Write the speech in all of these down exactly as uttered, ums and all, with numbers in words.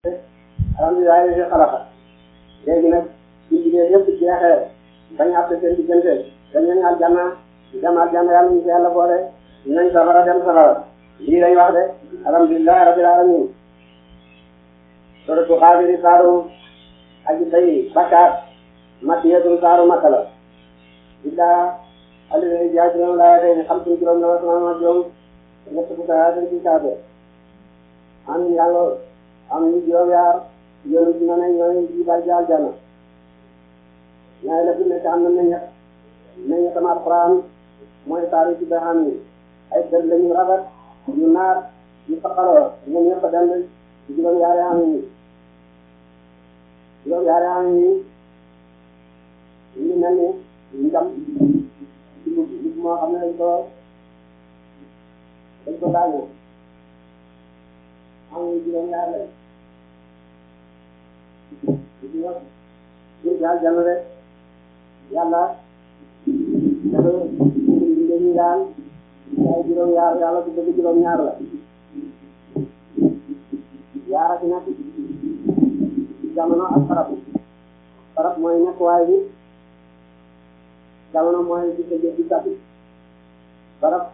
alhamdulilah li xalaqa léegi nag suñu jigéen yëpp jeexee bañ a àtte seen diggante dañ leen aljanna dem aljanna yàlla ñu ci yàlla boole nañ safara dem safara lii lañ wax de alhamdulilah rabbil alamin suratu xaafiri saaru aji bay bakkaat matiyatun saaru makka la illaa alladina jaajëfal laa tey xam suñu juróom la wasalaama juróom ñett fukk ak dañ ciy saabee am yàlla am ñu juróom yaar yoonu dina ne ñooy ji bal jaal jana ñaay la fi nekk am na meññet meññet tam alquran mooy taari ci baxam yi ay dër lañu rafet yu naat yu faqaloo ñoom ñëpp dem ci juróom yaari am yi juróom yaari am yi ñu mel ni ndam dugub dugub moo xam ne dañ ko dañ ko daanoo am na juróom yaar la ñu jaal jàll rek yàlla dafa indi dañuy daan ay juróom yaar yàlla du dëgg juróom ñaar la yaar ak ñett jamono ak farab farab mooy nekkuwaay bi jamono mooy di ko jël di gàtt farab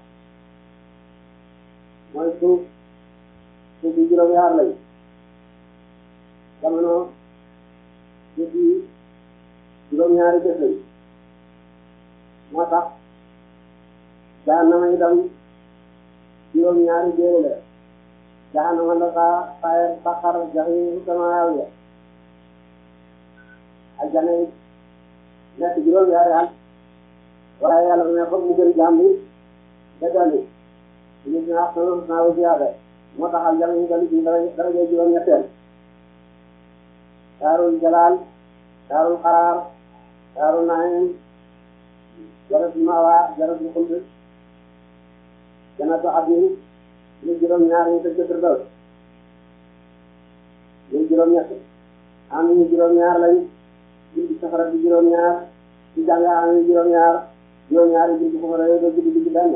mooy suuf suuf bi juróom yaar lañ jamono suuf bi juróom ñaari bés lañ moo tax jahannama itam juróom ñaari jéere la jahannama la saa saayir saqar jaxiim samaaw ya aljana yi nekk juróom yaari at waaye yàlla ne foog mu gën jaam bi da dolli ñu ñu wax sunu naa wu ziyaada moo tax aljana yi dolli ci dara dara juróom ñetteel daarul jalaal daarul xaraar daarul naim jaratul mawa jaratul xuld janatu adnin ñu juróom ñaar ñu tëj firdaws ñu juróom ñett am ñu juróom ñaar lañ ci safara bi juróom ñaar ci jàng am ñu juróom ñaar juróom ñaar yi ci safara yooyu ci digg benn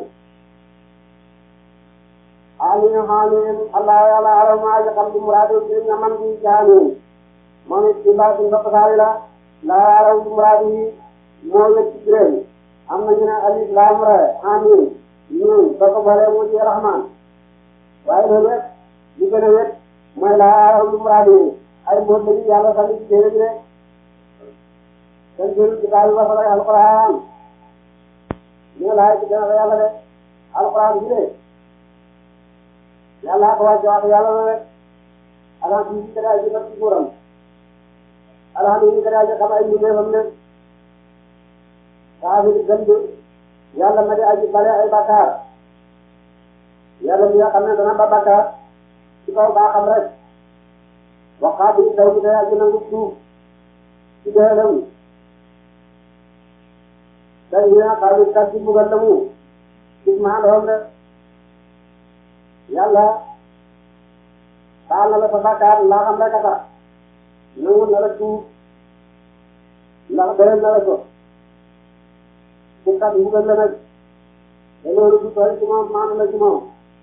amin amin allah yàlla arama aji xam di muraadu ci nga man di jaamin moom it ci baatu ndox saari la laa araw di muraadu yi moo wét ci biréem am na ñu ne alif laam ra amin ñun soo ko boolee mu ci rahman waaye loolu rek li gën a wét mooy laa araw di muraadu yi ay mbóot la ñu yàlla sànni ci téere bi rek seen jëru ci daal ba fa alquran ñu ne laay ci gën a yàlla de alquran bi de yàlla ko wàcce wax yàlla la rek alhamdulilah yi kadaay ji nag ci nguuram alhamdulilah yi kadaay ji xam ay mbindeefam ne saa bi di gën di yàlla ma di aji bale ay bakkaar yàlla mi nga xam ne dana ba bakkaar ci kaw baaxam rek waxaat bi taw bi day aji nangu suuf ci deelam day ñëwaat xaar bi kat ci bugal la mu gis maa doom rek yàlla baal na la sa bakkaar laa xam rek a tax nangu na la suuf ndax doyal na la ko su kat bugal la nag te loolu du tooy ci moom maanu la ci moom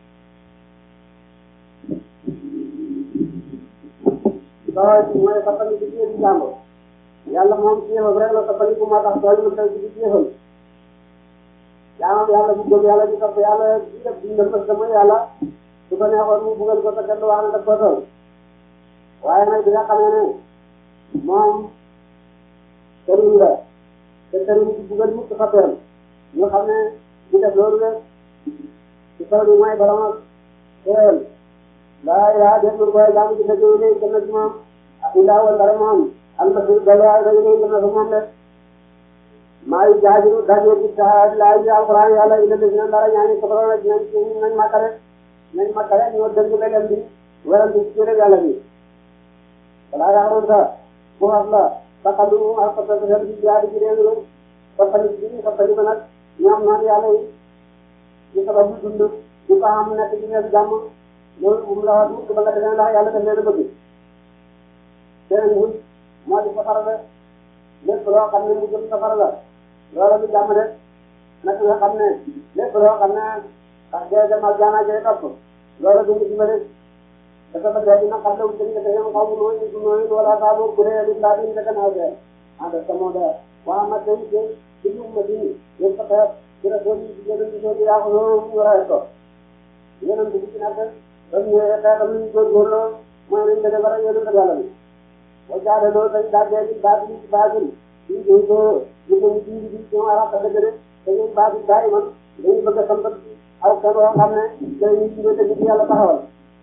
tooy mooy sappali ci biir ci jàmbur yàlla moom ci yëfam rek la sappali bu ma tax tooy mu tey ci biir yëfam jaamam yàlla bu gëm yàlla di topp yàlla di def dundal parce que mooy yàlla su ko neexoon mu bugal ko te kenn du wax ne daf ko tooy waaye nag bi nga xamee ne moom sëriñ la te sëriñ ci bugal mukk xappeem ñu xam ne di def loolu rek ci kaw bi mooy borom ak xéewal laa yaa def lu koy jaamu ci dëgg yi léegi gën na ci moom ak ilaa wala dara moom almasir dalwaay dañu léegi gën na fa moom de maa ngi jaajëfal daje ci saa laaj bi alquran yàlla indi na dina dara ñaani soxla na dinañ nañ makkale nañ makkale ñoo dëgg beneen bi weral bi ci téere yàlla bi balaa yaxaroon sa bu xas la saqalu ak fasal seen bi jaadi ci réew fasali bi fasali ba nag ñoom noonu yàlla yi ñu sabab bu dund ñu ko am nekk ci ñeent jàmm loolu bu mu la wax mukk ba nga demee ndax yàlla daf leen a bëgg seen wut moo di safara la lépp loo xam ne mu jëm safara la loolu du jàmm de nag nga xam ne lépp loo xam ne ndax dee dem ak jaana jee topp loolu du mu dimbali dafa ba dina xam ne wuñ ko yam xaw no no no wala sa mo kure ali la din ka na ga ada samoda wa ma tay ke dilu ma di yel ka ta dira do ni di do ni do ya ko no wala to yenen di na ka dan ye ka ka ni do do lo mo ni de bara yelu da galam wa ja da do tay da de di ba di ba di di do do di do di di ko ara ka de de tay ba di dai man ni ba ka sampat aw ka do xam ne day ni di de di yalla taxawal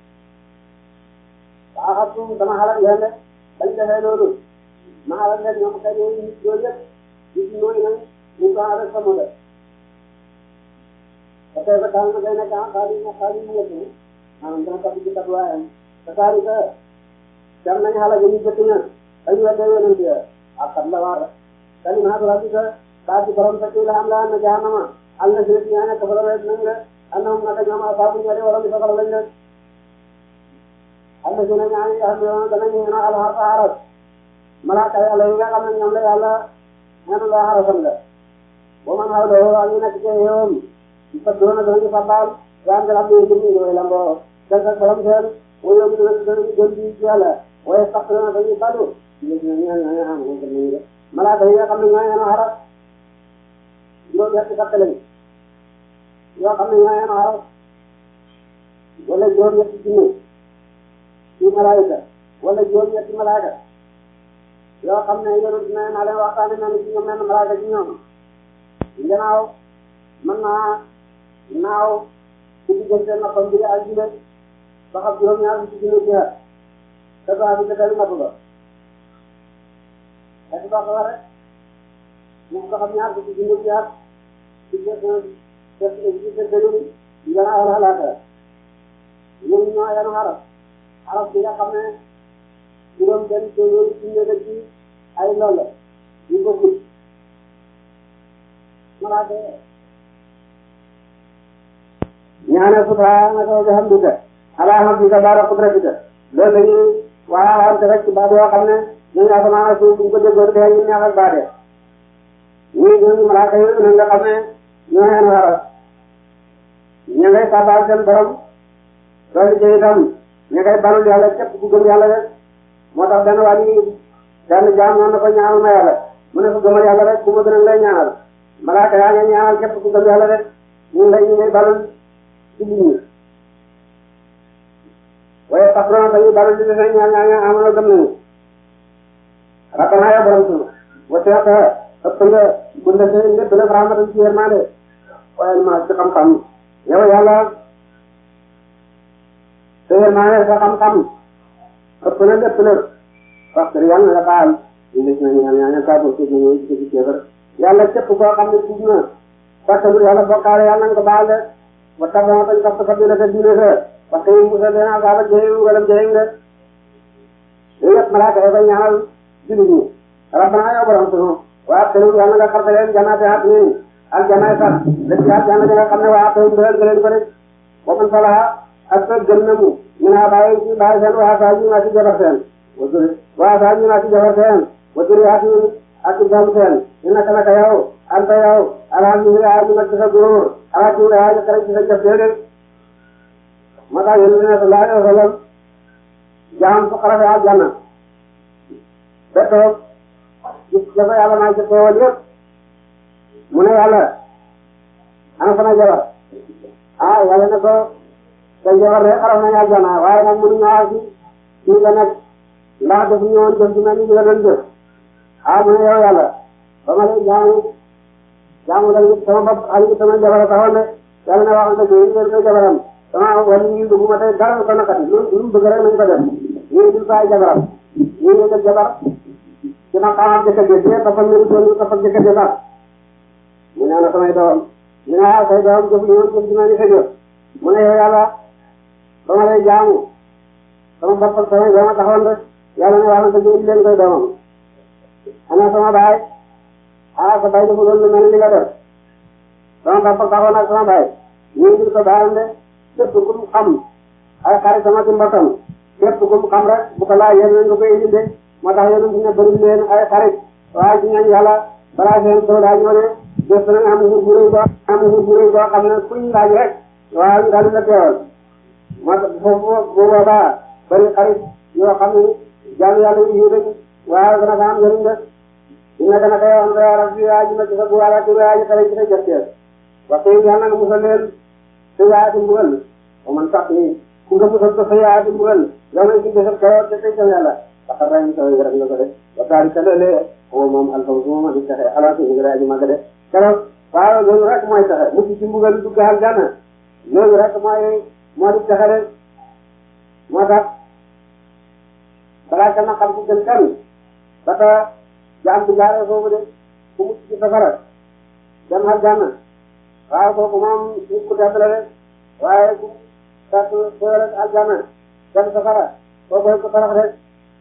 Ahatu sama halal yang ada, balik dah dulu. Mahalan yang yang kita ini jualnya, itu noy nang, muka ada sama dah. Tapi kalau kita nak kah kali nak kali ni tu, antara kali kita dua yang, sekarang kita, jangan halal ini betulnya, ayu ada yang dia, akan lawar. Kali mana tu lagi kita, tadi orang sekali hamlan macam mana, Allah sendirinya kebenaran nengga, anak nak nama apa pun jadi orang bisa kalau lain. Allah jana nyani Allah jana nyani Allah harus malaka ya Allah ya Allah nyamle Allah nyana Allah harus samla woman hawlo alina kiyum ipadona doni sabal yan dalam ini ini lambo jaga salam sen oyo bidu dari jodi jala oyo takrona dari balu ini nyani nyani ini malaka ya Allah nyani harus yo ya kita kelen yo Allah nyani harus boleh jodi ya sini ci malaika wala joom ñetti malaika yoo xam ne yonent ne naa leen waxtaane na ni ci ñoom menn malaika ci ñoom gannaaw mën naa naaw ci diggante nappam bi ak jibe ba xam juróom ñaar ci junni ci at te baa bi dëkkal napp ba ak ba ko rek mu ko xam ñaar ci junni ci at ci diggante ci gannaaw halaaka ñoom ñoo yanu xarab arab bi nga xam ne juróom benn téeméeri junne la ci ay loolu yu bokkul malaaka ñaane subhanaka wa bihamdika ala hamdika baara qudratika loolu la ñuy waxante rek ci baat yoo xam ne ñooñu asamaan ak suuf bu ñu ko déggoon te ñu neex ak baate ñii ñooñu malaaka yooyu na nga xam ne ñoo leen war a ñu ngay sabaal seen borom loolu ci itam ñu koy balul yàlla képp ku gëm yàlla rek moo tax benn waa ji benn jaam noonu na ko ñaanal ma yàlla mu ne ko gëmal yàlla rek ku ma gën a lay ñaanal malaaka yaa ngi ñaanal képp ku gëm yàlla rek ñun lay ñu ngay balul ci nit ñi waaye tax na dañuy balul ci seen ñaan ñaan amoon gëm nañu rabbana ya borom suuf wateeka ëpp nga bunda seen lépp def rahmatan ci yërmande waaye ma ci xam-xam yow yàlla te yërmande sa xam-xam ëpp na lépp lépp wax dëgg yàlla nga baal ñu des nañu ñaan ñaan saa boo ci ñu ci ci kéefar yàlla képp koo xam ne tuub na fàttali yàlla bokkaale yàlla nga ko baal de wa tabax tañ topp sa biir sa diine sa parce que mu sa dina gaaba jeexim wala jeexim de yooyu yëpp malaaka yi koy ñaanal jullit ñi rabbana yow borom sunu waa telu yàlla nga xarta leen janaate at nii ak janaay sax dëkk ci at yàlla nga xam ne waa telu doyal nga leen ko de wa man salaha ak sa gëm na mu ñu naa bàyyi ci bàyyi seen waa saa ñu naa ci jabar seen wasuri waa saa ñu naa ci jabar seen wasuri ak ñu ak doom seen innaka naka yow anta yow alhamdulilah ñu nag ci sa góor alhamdulilah ñu kare ci sa jëf déedéet moo tax yéen ne sallallahu alayhi wa sallam jaam su xarafe aljanna ba toog gis dafa yàlla may ci teewal yëpp mu ne yàlla ana sama jabar ah yàlla ne ko sa jabar rek xaraf nañu aljanna waaye nag mënu ñëwaat ci fii nga nekk ndax daf ñëwoon jëf ci mel ni nga doon jëf ah mu ne yow yàlla ba ma lay jaamu jaamu daal sama bopp Aliou sama jabar taxoon ne yàlla ne waxoon dëgg yéen ngeen koy jabaram sama wala ñu dugg ma tey dara ko nakati lu lu mu bëgg rek nañu ko def ñu dul fay jabaram ñu ngi def jabar ci ma xamal jëkkër ji te toppal ñu doon toppal jëkkër ji sax mu ne ana samay doom ñu ne ah say doom jëf ñu jëf dina ni sa jëf mu ne yow yàlla ba ma lay jaamu sama bopp ak samay doom taxoon rek yàlla ne waxoon dëgg leen koy doomam ana sama baay ah sa baay dafa doon lu mel ni li nga def sama bopp taxoon ak sama baay ñu ngi ko baayam de képp ku mu xam ay xarit sama ci mbokkam képp ku mu xam rek bu ko laaj yéen nañ ko koy indi de moo tax yéen ñu ne bëri leen ay xarit waaye ci ñaan yàlla balaa seen soo daa ñëw ne bés nañ am nguur bu rëy boo am nguur bu rëy boo xam ne kuñ laaj rek waaw ñu daal di la teewal moo tax foofu bu boobaa bëri xarit yoo xam ne jaam yàlla yi yiw lañu waaye dana ko am njëriñ de dina dana koy wax ne rabbi yaa ji ma ci sa bu wala ci yaa ji xale ci sa jëfteer waxte yi yàlla nga musal leen sa yaa di mbugal o man sax ni ku nga musal ko sa yaa di mbugal yow nañ ci desal kayoor te tey jëm yàlla waxal rayam sa rek nga ko de waxtaari ka loolee o moom alfawzu moom di taxe alaatu ñu ngi lay aji màgg de keroog waaw loolu rek mooy taxe mucc ci mbugal dugg aljanna loolu rek mooy moo di taxe de moo tax balaa kenn xam ci gën kenn ba ta jaam bi jaaree foofu de ku mucc ci safara dem aljanna waaw kooku moom nit ku tedd la de waaye ku tàtt soo rek aljanna dem safara kooku ko torox de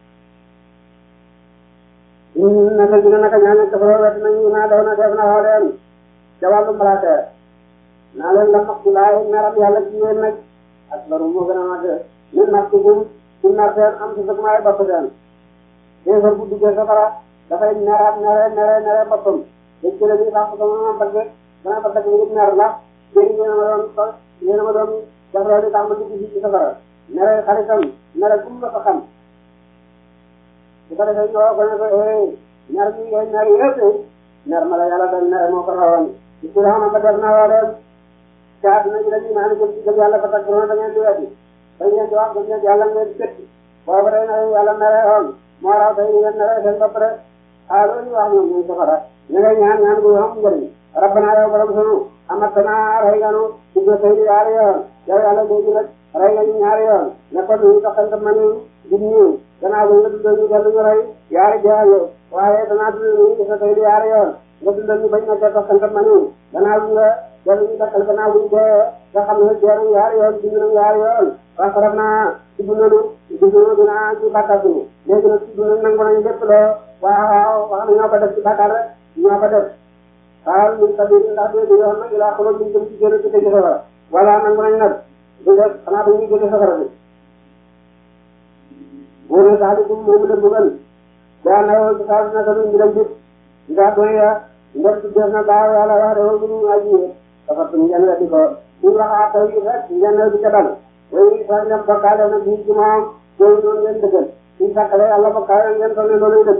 naka dina naka ñaan safara wet nañu naa daw na def na xoo leen ca wàllu malaaka naa leen la mag laay meram yàlla ci yéen nag ak baru moo gën a mag min mag ci gum ci nar seen am si sëg maay bopp seen kéefar bu duggee safara dafay neraat nere nere nere boppam dañ ci la ñuy sax sama moom parce que dana parce que nit ner la yéen yéen a ma doon so yéen a ma doon def loolu tax ma dugg fii ci safara nere xaritam nere gum la ko xam su ko defee ñoo ko ne ko eh ner mi ngay ner yëpp ner ma la yàlla dañ nere moo ko rawoon ci ci raw na ko def na woo leen caat na ci dañuy naan jëm ci gëm yàlla fa tak da ngeen di weddi dañ leen di wax dañ leen yàlla ngeen di tëtti boobu day na yàlla nere woon moo raw tey ñu ngeen nere seen bopp rek ah loolu ñu wax ñoom ñuy safara ñu ngay ñaan ñaan gu am njëriñ rabbana yow borom sunu amatana rey nga nu dugg sëy ñaari yoon yow yàlla léegi nag rey nga ñu ñaari yoon ne kon ñu taxante ma ñu jub ñu gannaaw bi nga dundal ñu dellu ñu rey yaari jaayo waaye danaa dundal ñu gis sëy yaari yoon nga dundal ñu bañ na ca taxante ma ñu gannaaw bi nga dellu ñu dakkal gannaaw bi ñu dee nga xam ne dee nañ yaari yoon dund nañ yaari yoon wax raf naa dugg nañu dugg nañu dinaa ci bàkkaar bi léegi nag dugg nañ nangu nañu lépp loo waaw wax na ñoo ko def ci bàkkaar rek ñoo ko def waaw ñun tamit ndax dégg yoon nag ilaa xoloo ñu jëm ci génn ci tëj safara wala nangu nañ nag du def xanaa dañuy génn safara bi boo ne sax di moom la bugal daa nawoo ci saa na tamit ñu dem jib ndaa doy ya ndem ci def na gaaw yàlla wax de woo ñu aji dafa tuñ ngeen weddi ko ñu waxaa taw yi rek ngeen di ca dal way sa ngeen bokkaale nag ñu ci moom loolu noonu ngeen dëggal suñ sàkkale yàlla bokkaale ngeen toll ne looluy dëgg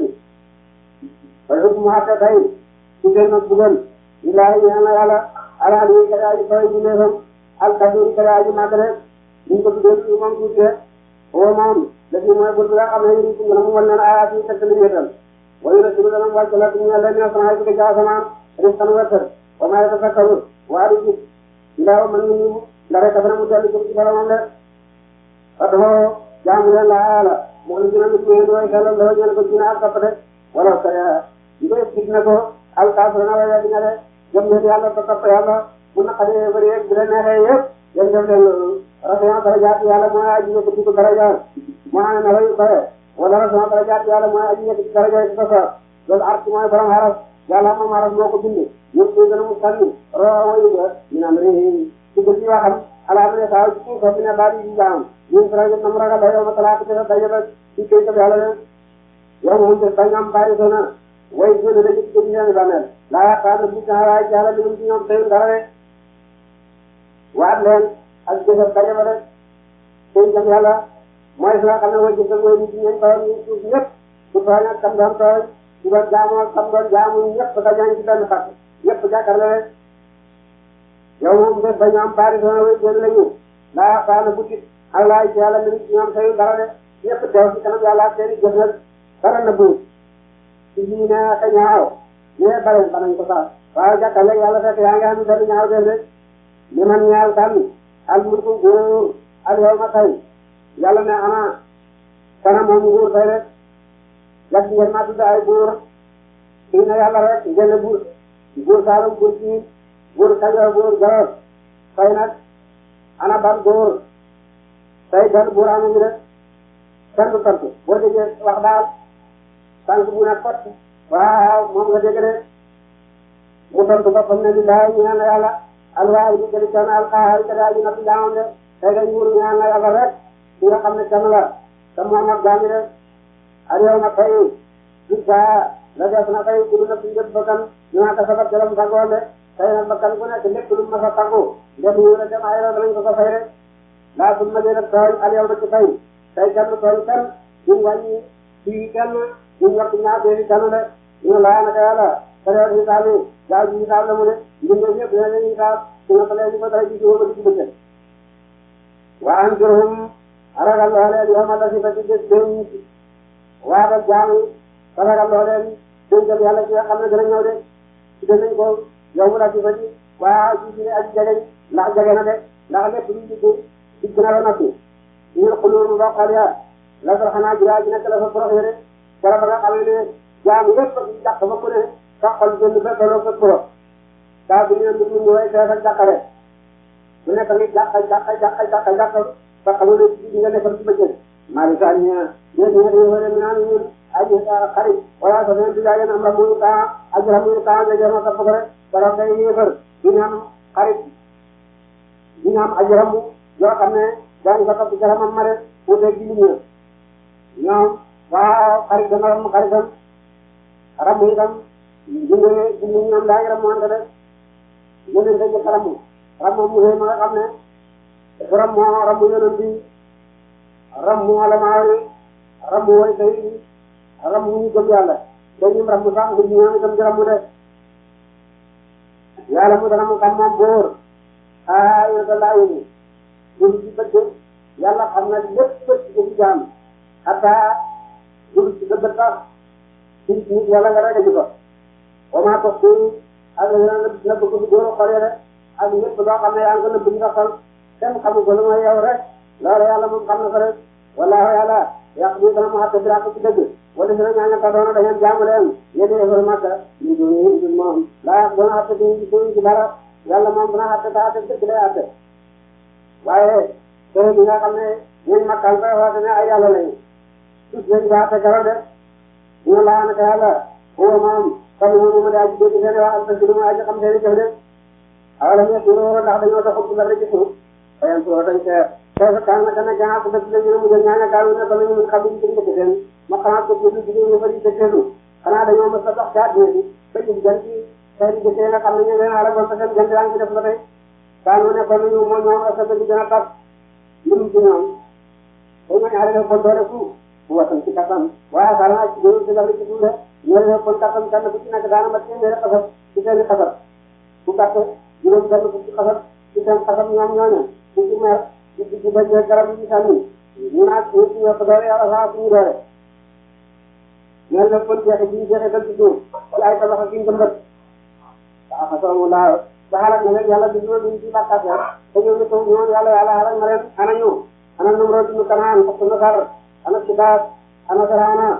way ëpp mu xatte tey su dee nag bugal illaahi ñaan na yàlla alaal yi ka yaaji koy ji neefam alkasiri ka yaaji màgg rek ñu ko tuddee ci moom tuuti rek oo moom dafi mooy bul bi nga xam ne yi ci ngën a mu wan leen ayaat yi teg li ñeetal wayu la sibi dana wàcc la ñu leen ne sama ci ca asamaan riskan wërsëg wa ma yatafakkaru waa di gis ndaw man ñu ndax rek dafa na mu dellu ci boromam de fatoo jaamu leen la yàlla moo la gëna nit ñeen way xelal la ñeen ko dina ak topp de wala sa ndey gis na ko alkaafir na way dina de jëm ne yàlla ko topp yàlla mu naqadee bari rek bu la neexee yëpp yéen def leen loolu rafet darajaat yàlla mooy aji yëkk ci ko darajaat moo xam ne na way koye wala rafet darajaat yàlla mooy aji yëkk ci darajaat ci ko sa loolu arsi mooy borom xaras yàlla moom xaras moo ko bind ñëpp ñu gën a mu sànni roo wayu ga ñu naan réi ci gën ci waxam ala ne saa ci ko fi ne baal yi jaam ñu fra ñu nam ragal yow ma talaata ci daje ba ci kay ko yàlla ne yow moom te bañ am bari sona way gën a daje ci gën ñaan banel la yaakaar na bu taxawaay yàlla li ci ñoom tey dara rek waat leen ak jëfal daje ba rek tey jëm yàlla mooy nga xam ne mooy jëfal mooy nit ñi ko ñu suuf ñëpp ku tooñ ak kam doon tooñ ku doon jaamu ak kam doon jaamu ñëpp dañu ci benn fàtt ñëpp jàkkaarloo rek yow moom def ba ñu am bari sona way gën lañu la yaakaar na bu ci Allah ci yàlla li ci ñoom tey dara rek ñëpp teew ci kanam yàlla ak seeni jëf nag dara na buur ci ñi ne ak ñaaw ñee bare ba nañ ko sax waaye jàkkaarloo yàlla fekk yaa ngi am benn ñaaw def rek li man ñaal kan al mulku góor al yawma tey yàlla ne ana kana moom nguur tey rek yàgg ngeen maa tudd ay góor kii na yàlla rek ngeen buur góor Saalum góor Siin góor Kajoor góor Jolof tey nag ana ban góor tey benn góor amu ngi rek kenn du tontu boo déggee wax daal tànk bu ne kot waaw moom nga dégg de mu tontu boppam ne lillahi ñaan na yàlla alwaay bi jëli kenn alxaari ka daal di natt jaamam de tey dañ nguur ñaan na yàlla rek ki nga xam ne kenn la te moom ak jaami de ak yow nag tey gis nga la def na tey gudd na fi njëb bakkan ñu naan ko sabab jëlam tàggoon de tey nag bakkan ku nekk lépp lu ma sa tàggu ndem ñu la dem ay danañ ko ko fay rek laa bul ma dee nag tooñ al yow na ci fay tey kenn tool kenn duñ wàññi fii kenn duñ wax ñaar benn kenn de ñu laa naka yàlla période xisaab yi gaaw ji xisaab la mu ne mbir ñëpp dina leen xisaab dina ko leen di ko dara ji suba ba di bëccëg waa anzirhum ragal loo leen yawma lasifati bés dénc waatal jaam yi ragal loo leen dénkal yàlla ci nga xam ne dina ñëw de ci danañ ko yawma lasifati waa ji ci ak jegeñ ndax jege na de ndax lépp luñ digg digg na la noppi ñu ne xulóom mboqal ya la sax xanaa jiraa ji nekk la fa prox de kala ba nga xam ne jaam yëpp ak jàq ba ku ne soxal jënd ba toloo sa pro daa bi ñu nit ñi way fees ak jàqare bu nekk ni jàq jàq jàq jàq jàq ba xamul ne ci nga nekkal ci bëccëg mali sa ñu ñu ñu ñu wala ñu naan ñun ay xarit wala sa ñu diga yeen am la muy ka ak la muy ka nga jëma sa ko rek dara day yéefar ñu am xarit ñu am ajram yoo xam ne daan ko topp jaramam mare bu dee gi ñu ñoom waaw xarit dana ram xaritam ram itam jundee jundu ñoom daa ngi ram wante de jëleen sa jëkk ramu ram mu xëy ma nga xam ne ram moo ram yonent bi ram mu alamaa yi ram mu way tay ram mu ñu gëm yàlla te ñum ram mu sax bu ñoom itam di ram mu de yàlla mu dana mu xam moom góor ah yow da laa yëngu jël ci bëgg yàlla xam na lépp ci jaam hatta jël ci bëgg sax ci nit yàlla nga rek ko wa maa toog ci ak nga nëbb ko fi góor xoolee rek ak lépp loo xam ne yaa ngi ko nëbb nga xol kenn xamu ko lu mooy yow rek loolu yàlla moom xam na ko rek wallaahi yàlla yàq bi dana mu xatte bi ci dëgg wala si na ñaaña ka doona da ngeen jaamu leen yéen yéefar Makka ñu dul ñu moom laa yàq doona xatte bi ci ci dara yàlla moom dana xatte ta xatte dëgg lay xatte waaye tey bi nga xam ne ñun Makka koy wax ne ay yàlla lañu sus lañ ba xatte karo de ñu laa naka yàlla huwa moom comme moom moom daa ci dégg seen wax ak dëgg lu ma aji xam seen jëf de awala ñu suro ndax dañoo doxul ci dara ci suuf fayan suro dañ seet kayfa kaana kana jaat ba ci ñu mu jël ñaana kaalu ne ko ñu xam ci dëgg seen ma xanaa ko ci ci ñu bari ci teelu xanaa dañoo mësa dox ci àdduna bi ba ci gën ci tay di jëfee nga xam ne ñu leen ala ko seen gën yaa ngi def ba tey kaanu ne ko ñu mo ñoo ak sa bi gën a tat ñu ci ñoom day ma ñaare ko doole fu watan ci katam waaye dara ci ñu ci dara ci dund ñu leen ko katam kan bu ci nekk daana ma ci ndere xafal ci seen xafal bu katte ñu leen def ci xafal ci seen xafal ñoom ñooñu ci ci mer ci ci ba jël garab yi sànni ñu naa ci ñu ko doole yàlla saa suñu doole ñoo leen ko jeexe ci jeexe dal ci suuf ci ay tabax ak ngëmbat waa fa soomu laa ba xalaat na leen yàlla di ñu ci bàkkaat te ñoo ñu ko ñoo yàlla yàlla xalaat na leen ana ñu ana numro ci ñu kanaan ko na sar ana ci daat ana sarana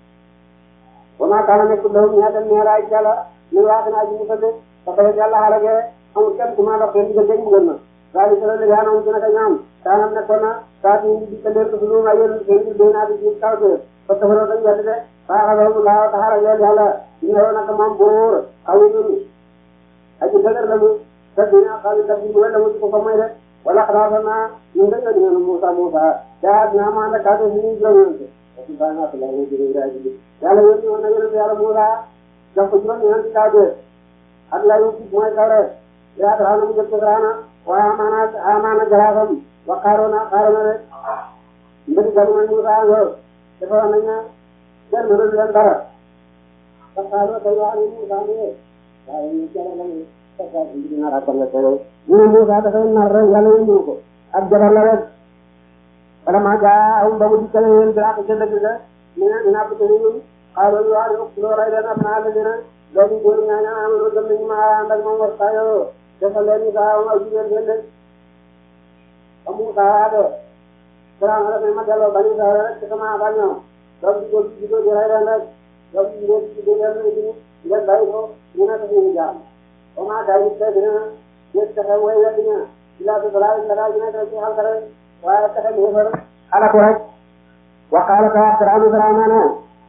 wa ma kana nekk lahum ñaata neeraay ci yàlla ñu wax na aji musal de parce que yàlla xalage amul kenn ku ma dox seen diggante mu gën na daal di solo yaa noonu dina ko ñaam daanam nekkoon na saa di di ko leen ko lu ma yéen seen di dee naa di ci kaw de parce que loolu dañ yàlla de baaxaloo laa taxara leen yàlla ñu ne woon nag moom buur xaw yi aji dëgër la mu te dina xaw yi daf di mu la mu ko ko may de wala xalaat naa ñu ngi leen di Moussa Moussa daa naa ma ànd ak kàddu gi ñu juróom-ñeent parce que baax naa ko laaj ñu jëlee rajo bi yàlla yónni woon na yonent yàlla Moussa jox ko juróom-ñeent kàddu ak lay wu mooy kaw rek yaa tax na mu jël Firawna waaye amaana amaana jaraafam wa Qaaruuna Qaaruuna rek mbëri jamono Moussa ngor dafa nañ ne kenn mënul leen dara parce que Qaaruuna day wax ne Moussa ne waaye ñu jëlee lañu ñu ne Moussa dafay nar rek yàlla yëngu ko ak jabar la rek vraiment gaa am ba mu dikkale yéen bi ak jënd bi la ñu ne dinaa ko tëjee ñun xaaral ñu wax ne loo rey leen am naa la dina loolu góor ñaa ñaa am lu gëm nañu ma ànd ak moom war saa yoo defal leen ñu saa am ak jigéen ngeen de ba Moussa de Firaw na def ma delloo bañu saa rek ci sama bañoo donc di góor di góor di rey leen rek donc di góor di góor leen ngeen bàyyi ko ñu ne def ñu jaam ba maa gaa yi tey dina yéen taxe way wedd ña ila bi balaa yi ndagaa dina def ci xalkare waaye taxe bi yëfar xalaku rek waqaala ka Firawna Firawna ne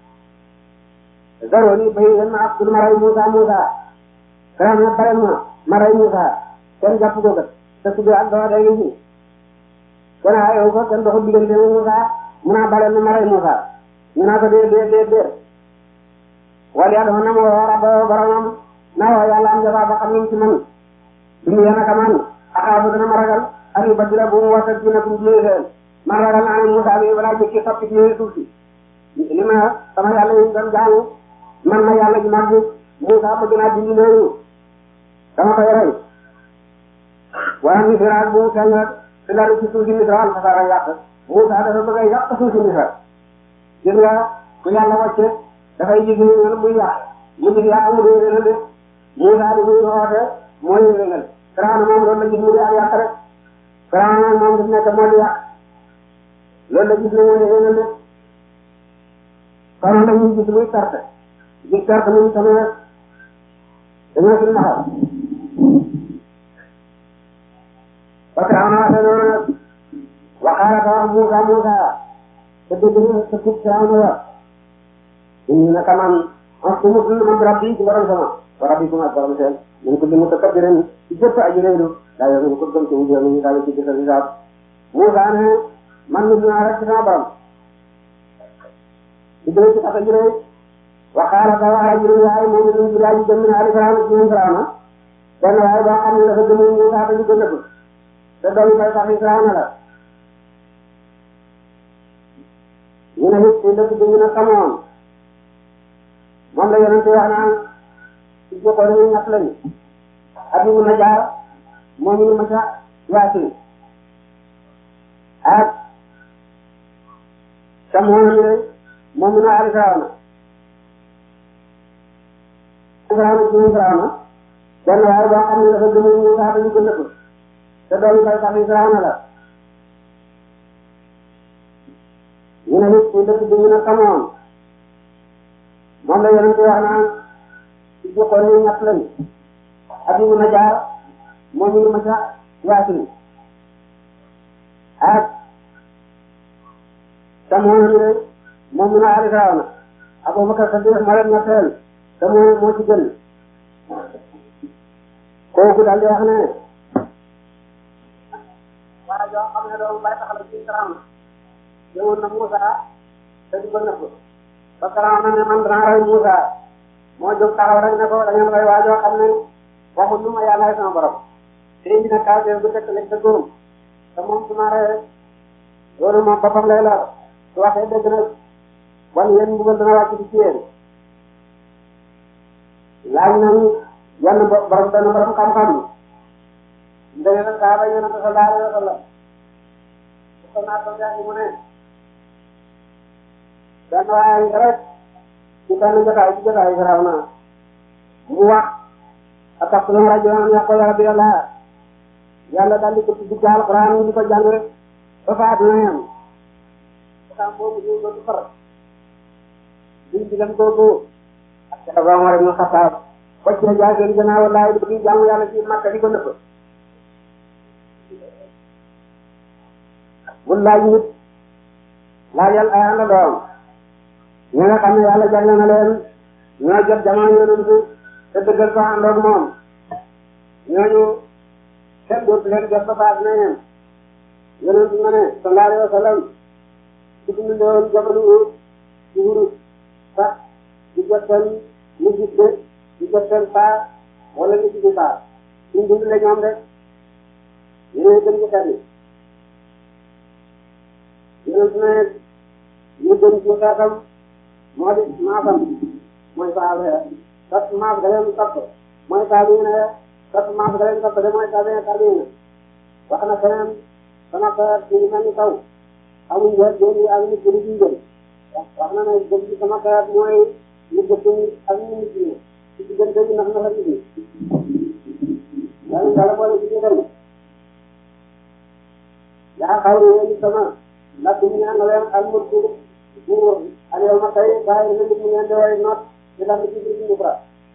zaroni bay leen ma ak ma rey Moussa Moussa Firawna bare ma ma rey Moussa kenn jàpp ko kat te su dee ak doo day ngi ci kon ayow ko kenn doxul diggante Moussa mu naa bare ma rey Moussa ñu naa ko dee dee dee dee wala yàlla na ma woo rabbo boromam naa waa yàlla am jafa ba xam nañ ci man dumu yéen a ka man axaabu dana ma ragal ak yu badila bu mu wasal ci na kum jiy xeel man ragal naa ne Moussa bi balaa jëkki soppi ci yooyu suuf si li ma sama yàlla yi doon jaamu man ma yàlla ji mag bi Moussa bëgg naa dindi loolu dama koy rey waaye mi firaat bu feeñ rek si la ci suuf si Misra am fasara yàq Moussa dafa bëgg a yàq suuf si Misra gis nga ku yàlla wàcce dafay gis ñu muy yàq mu gis yàq mu dee réeral de Moussa di muy woote mooy réeral Firawna moom loolu la gis mu di ak yàq rek Firawna moom gis nekk moo di yàq loolu la gis ne mooy réeral de kon dañuy gis muy perte gis perte mu tamit dañoo si naxal ba Firawna waxee loolu nag waxaala ka wax Moussa Moussa te dégg ñu sa kub Firawna wa ñu ne kaman en tout cas man rabbi ci borom sama wa rabbi kuma borom seen ñu ko limu takabbiren ci jëpp aji réeru daa yow ko gëm ci wu ñu daal ci gisal hisab Moussa ne man ñu naa rek sama borom ci dëgg ci tax a juree waxaala ka wax juree yaay moom ñu ñu daal dem na ali Firawna ci Firawna benn waaye boo xam ne dafa gëm Moussa te ñu ko nëbb te doon koy tax Firawna la ñu ne it ci dëkk bi ñu ne xamoon moom la yonente wax naan ci jokkoor yi ñett lañu Abibu Najaar moom ñu ma ca Yaasin ak Samoon yi moom ñu ne Ali Firawna Firawna ci Firawna benn waaye boo xam ne dafa gëm ñu sax dañu ko nëbb te doon koy tax Firawna la ñu ne it ci dëkk bi ñu ne xamoon moom la yonente wax naan ci jokkoor yi ñett lañu Abibu Najaar moom ñu ma ca Yaasin ak Samoon yi moom ñu ne Ali Firawna Abubakar Sadiq moo leen ñetteel te moo moo ci gën kooku daal di wax ne waa joo xam ne doom bay taxala ci Firawna ñëwoon na Moussa te di ko nëbb ba Firawna ne man danaa rey Moussa moo jóg taxaw rek ne ko da ngeen rey waa joo xam ne waxul lu ma yàlla sama borom te indi na kaw bu tekk lañ sa góorum te moom su ma reyee loolu moom boppam lay lor su waxee dëgg nag wan yéen mbugal dana wàcc ci yéen laaj nañu yenn borom benn borom xam-xam ndege na saaba yonente sallallahu alayhi wa sallam ko naa ko jàngi mu ne benn waaye ngi rek ci benn jotaay ci jotaay Firawna mu wax ataqtuluuna rajulan an yaquula rabbi Allah yàlla daal di ko ci dugg alquran ñu di ko jàng rek ba fa àdduna yem xam boobu ñu ko du far duñ digam kooku ak Abu Umar ibn Xattaab wacc na jaageen gannaaw laay di jaamu yàlla ci Makka di ko nëbb bu laaj nit laajal ay ànd doom ñi nga xam ne yàlla jàngal na leen ñoo jot jamono yonent te dëggal ko àndoog moom ñooñu kenn dootu leen jot ba faat na yem yonent ma ne sallallahu alayhi wa sallam su ñu doon jamono ci wurus sax di jot seen mujjit de di jot seen paa wala ñu ci paa suñ dund la ñoom rek yéen gën ci xel yi yonent ne ñu gën ci xeetam moo di maasam mooy saa bee sat maas ga leen topp mooy saa bi ne sat maas ga leen topp de mooy saa bee saa bi ne wax na feneen sama xeet ci mel ni taw amuñ jot jën yi ak nit ñi di gën wax na ne gën ci sama xeet mooy ñu gëstu ak ñu nit ñi ci diggante bi ndax na la nit ñi yàlla dala boole ci ñu dem yaa xaw ni sama ndax ñu ñaan leen al mulku buur al yawma tey bàyyi na nit ñi ngeen di woy noot ci la ci biir Misra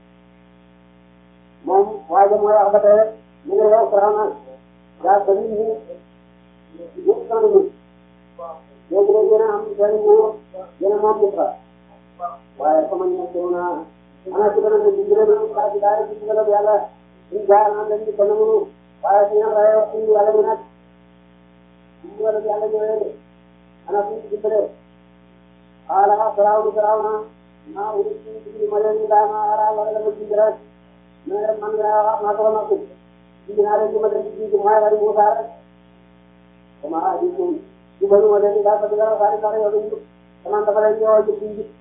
moom waaye mooy wax ba tey mu ngi yow Firawna yaa ko nit ñi ñëpp sama nit léegi nag yéen a am seen nguur yéen a moom Misra waaye comme ñu ne naa ana ci dana ne dimbale na waa ci daara ci dimbale yàlla ñu jaar na leen di ko nangu waaye su ñu rayee suñu yàlla bi nag dimbale yàlla ñëwee ana suñu ci dimbale ala Firawna Firawna maa ngi ci ci ma leen daa ma ara wala la ma ci rek mais rek man nga wax naa ko ma ko ci naa leen ci ma dem ci ci mooy la Musa rek sama aji ko ci jubalu ma leen daa fa di dara saari dara yow dañu jub man dafa leen ñëwal jub ñu jub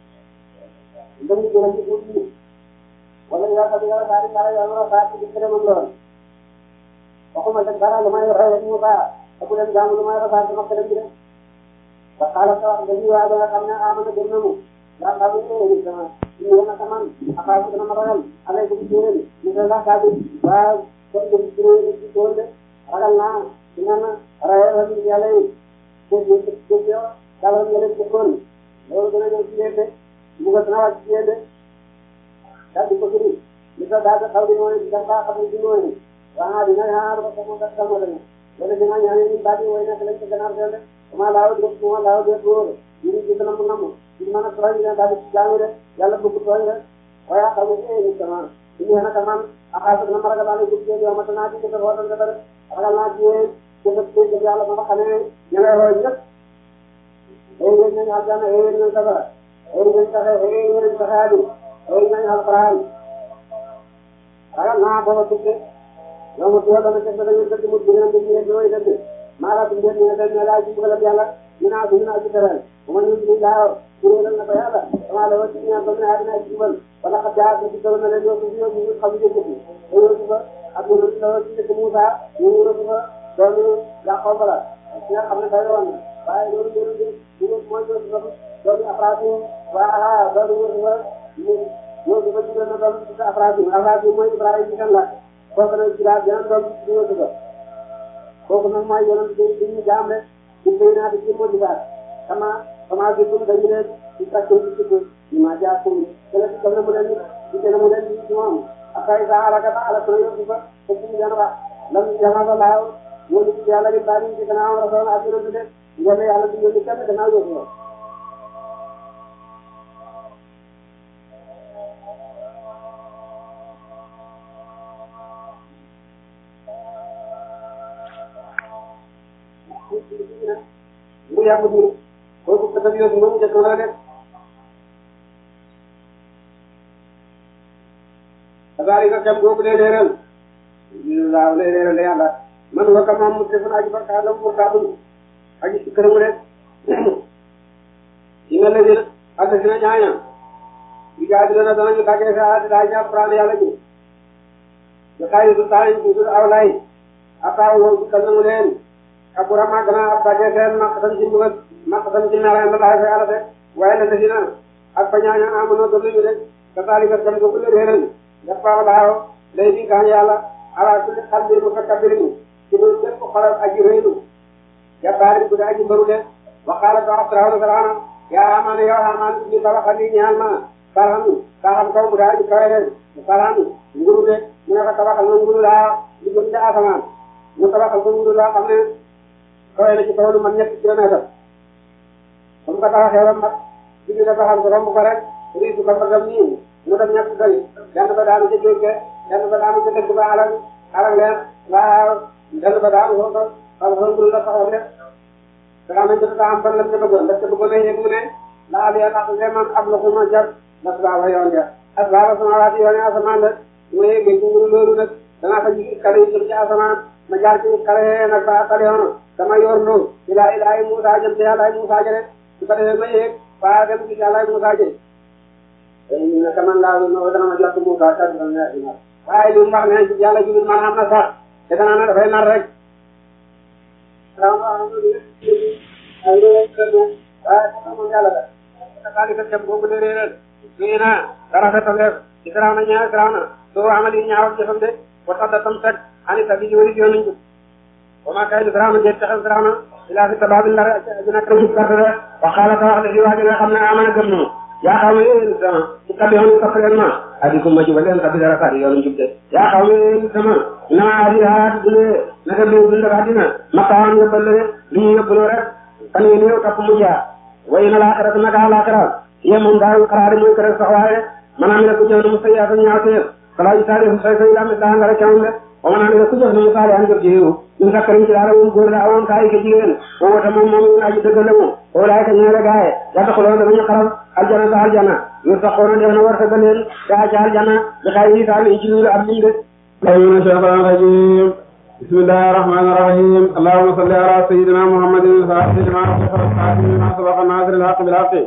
dañu jëla ci jub ñu wala daa fa di dara saari dara yow la saa ci dikk moom lool waxuma leen dara lu may rey rek mu baax te bu leen jaamu lu may rafaat sama këram bi rek ba xaaral sa wax dañuy waa ba nga xam ne amana gëm na mu ndax daa bëgg ñu sama ñu yéen a man affaire bi dana ma ragal alay ko ci téere bi ñu la ka bi waa ko ko ci téere ci tool de ragal naa dina na rayal yàlla yi ko ko ko yo dala ñu leen ci kon loolu dana ñëw ci leen de mu ko dana wàcc ci leen de daal di ko gëri li ko daal xaw di mooy di dafa xam di mooy waa dina ñaar ba ko ka sama dana wala dina ñaan ni baadi way nak lañ ci gënal de ma laaw do ma laaw do do ñu ci dana mu namu ci mana tooy na daal ci jaamu de yàlla bëgg tooy rek waaye xam nga ni sama ñu na ka man akaas na maraga daal ci ci yow matana ci ko wootal nga dara ragal naa ci yéen ci ko ci yàlla ba xamee ñu lay roy ñëpp ay ngeen ñu aljana ay ngeen safara ay ngeen saxe ay ngeen saxaali ay ngeen alquran ragal naa booba tukke yow mu tuwa dana ci dañu dëgg mu dina dëgg ñu doy dëgg mala tu ngeen ñu dañ la ci bëggal yàlla ñu naa du naa ci teral mo ñu ñu laaw kuréel na ko yàlla dama la wacc ñaan ko na adina ci jubal wala xa jaar ci ko na leen yo ko ñu ñu xam ci ci ñu ko ak ñu la ci ci Musa ñu ñu ko doon Yaqoob la ci nga xam ne day woon waaye loolu ñu ñu mooy do ci ko doon afraati wala doon ñu ko ñu ñu ko ci na doon ci afraati afraati mooy Ibrahima ci kan la ko ko ci daal ñaan doon ñu ko kooku nag mooy yonent bi ñu jaam rek ci bayna bi ci mo di baat kama kama gi tum dañu leen ci takku ci ci ci ma ja ko kala ci kala mu leen ci kala mu leen ci moom akay sa ala ka ala ko yo ba ko ci jana ba lam jama la laaw mo ci yàlla di bari ci gannaaw rasul ak yonent de ngone yàlla di yónni kenn gannaaw yo ko lu yàgg bi kooku ko tabi yoon moom jëkk la def tabaari ka kam googu lay leeral laaw lay leeral yàlla man wa kam mu defal aji bakka la mu tabu aji ci këram rek ina la dina ak dina ñaaya di jaadi la dana ñu tagge sa da ja praan yàlla ji ya kay du tay du awlay ataw wo ko mu leen abura ma gana ab tagge seen ma tan ci bugal ma tan ci mala na la fa yàlla de waaye la dina ak fa ñaaya amono do ñu rek ka tali ka tam ko le reeral ya fa laaw lay di ka yàlla ala kulli qalbi mutakabbirin ci do ko xaral aji reenu ya bari bu aji baru de wa qala ta'ala ta'ala ya amana ya amana ni tawaxali ñaan ma salam salam ko bu aji kawere salam nguru de mu na tawaxal nguru la di gën ci asamaan mu tawaxal ko nguru la xam ne kawere ci tawlu man ñetti kilomètre comme ka tawaxee ba mat di ngi dafa xam ko romb ko rek ri su ko bagam nii mu dem ñett doy yàlla ba daanu ci géej yàlla ba daanu ci dëkk ba alal alal leen waaw yàlla ba daanu ko xam ko nguru la taxaw rek dara nañ ko am ban lam ca bëggoon ndax ca bëggoon yegg mu ne laal yàlla ak leman ab la xuma jar ndax baaba yoon ja ak baaba sama waati yoone asamaan la su ma yeggee ci nguru loolu nag danaa fa gis kale yi jëm ci asamaan ma jaar ci kale nag ba kale yoon dama yor loo ilaa ilaa Musa jëm ci yàlla Musa ja rek su ko defee ma yegg ba dem ci yàlla Musa ja ñu ne kaman laa no dana ma jot Musa ta dina ne waaye li mu wax ne ci yàlla jubul man am na sax te dana na dafay nar rek na dara fetaleef ci Firawna ñaar Firawna soo amali ñaaw ak jëfam de waxta da tam sek ani tabi jori yoonu ñu wa ma kay Firawna je taxal Firawna ila fi tababil lar ajina ko ci carte de wa qala ta wax li waji nga xam ne amana gëm na yaa xaw ne sama ci tabi yoonu kafren ma adikum ma jubal en tabi dara xari yoonu jubde yaa xaw ne sama na ari haat dule naka do dund ak dina makaan nga balle li ñu yoblo rek kan ñu ñew tapp mu jaa way na la akhiratu naka la akhiratu ya mum daal xaraari moy kër sax waaye manam ne ko jox mu sayya ko ñaawte kala isaari fu say say lam da nga rek am ne o manam ne ko jox mu saari an jox jiwu ñu sakkarim ci dara mu góor la awon kay ke jigéen o wata mom mom aji deugal mo o laay ka ñeere gaay ya tax lo dañu xaram aljana ta aljana ñu saxoona def na war ta gëneel da ci aljana da kay yi daal ci lu am ni de ay na shaytan rajim bismillahir rahmanir rahim allahumma salli ala sayyidina muhammadin al-fatih lima ughliqa wal-khatim lima sabaqa nasiril haqqi bil haqqi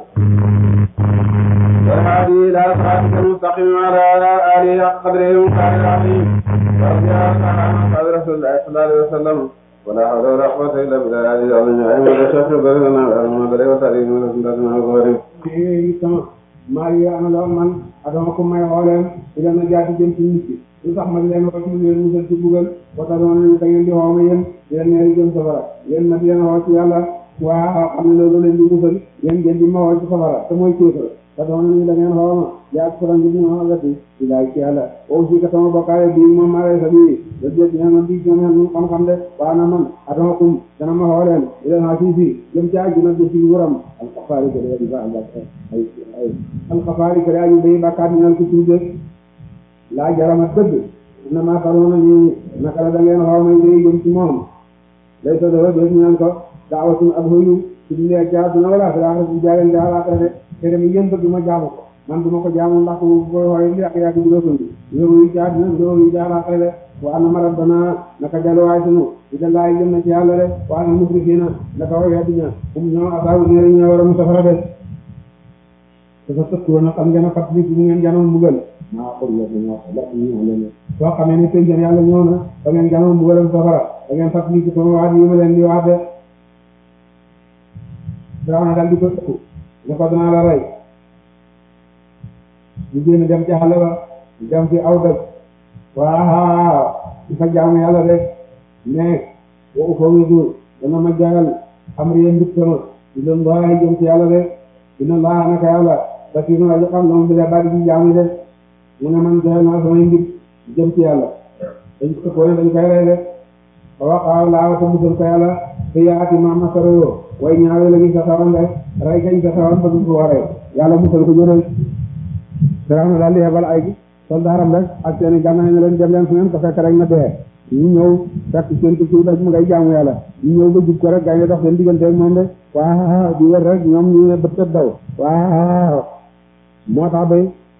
wal hadi ila siratikal mustaqim wa ala alihi haqqa qadrihi wa miqdarihi al-azim wa radiyallahu anhu rasulullah sallallahu alaihi wasallam wala hawla wala quwwata illa billahi al-aliyyil azim wa shakru barana wa bari wa tarim wa sunna wa gharim Maria ana la man adama ko may xooleen ila na jaati jëm ci nit ki lu tax ma leen wax ci leen musal ci bugal wata doon da ngeen di xooma yéen yéen ñeeri jëm safara yéen ma di leen wax ci yàlla waa xam ne loolu leen di musal yéen ngeen di ma wax ci safara te mooy kéefar te doon ni da ngeen xooma yaa ko ran di ma gati ila ci yàlla o ci ka sama bokkaale bi moom ma lay sabi da jël ñaan di ñaan ñu xam xam de waa na man adama kum dana ma xooleen ila na ci fi jëm ci àjjuna ci ci wuram al xafaari ko di ba Allah ay ay alxafaari kër yaa ñu bay bàkkaat ñaan ko tuude laa jarama dëgg na maa xaroona ñu naka la da ngeen xaw may day jëm ci moom lay sa dafa def ñaan ko daawatun ab xëyu ci dundee ca duna wala fi laaxira ci jaareen ca àllaaxira de te dem ngeen bëgg ma jaamu ko man du ma ko jaamu ndax ko koy xooy li ak yàgg dugga ko loolu ca dina loolu ca àllaaxira de wa ana ma rabbana naka delluwaay sunu di dallaay jëm na ci yàlla de wa ana musrifiina naka way addiña um ñoo asaabu neeri ñoo war a mu safara de dafa tëkkuwoon a xam ngeen a fàttali bu ngeen janoon mbugal maa ko yëg ñu wax la ñu leen soo xamee ne tënjën yàlla ñëw na da ngeen janoon mbugalam safara da ngeen fàttali ci sama waat yi ma leen di wax de daaw na daal di ko tëkku ne ko danaa la rey ñu génn dem ci àll ba dem ci aw dëkk waaw di fa jaamu yàlla rek mais boo ko wéedu dana ma jagal am réew mbir sama di doon doole jëm ci yàlla rek dina laa naka yàlla parce que ñu xam ne bi la bari ci jaamu de mu ne man joxe naa samay mbir jëm ci yàlla dañ ko ko dañ koy rey de wa qaala laa ko musal ko yàlla te yaati ma masaro way ñaawe la gi sa xawan de ray gañ sa xawan ba ko waree yàlla musal ko jëlee Firawna daal di yebal ay soldaaram rek ak seen gànnaay ne leen dem leen fu ngeen ko fekk rek na dee ñu ñëw fekk seen ci daj mu ngay jaamu yàlla ñu ñëw ba jub ko rek gaynde dox seen diggante ak moom de waaw di wër rek ñoom ñu ne bët daw waaw moo tax ba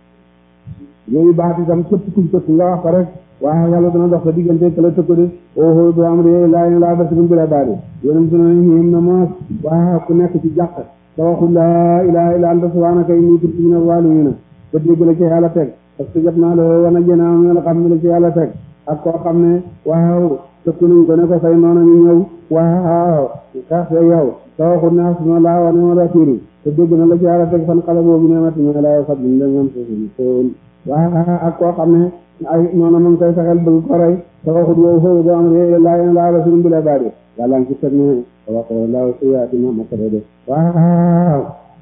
yooyu baax itam képp kuñ tëkk nga wax ko rek waaw yàlla dana dox sa diggante ka la tëkk de oho du am ré laa ne laa basi bum bi la baadi yonent na ñim na moos waaw ku nekk ci jàq te waxul laa ilaha illa anta subhanaka inni kuntu minaz zalimin ba dégg la ci yàlla teg parce que jot naa la wana jënaa mi nga xam ne la ci yàlla teg ak koo xam ne waaw tëkku nañ ko ne ko say noonu ñu ñëw waaw xeex see yow te waxul ne asuna laa wa ni'mal wakiil te dégg na la ci yàlla teg fan xale boobu neemati ñu laa fat ñu ngeen soon waaw ak koo xam ne ay noonu mu ngi koy fexeel bëgg ko rey te waxul yow foofu doo am ré laa yéen laa rasul bi la baadi yàlla ngi ci teg ne wax laa siyaati ma makare de waaw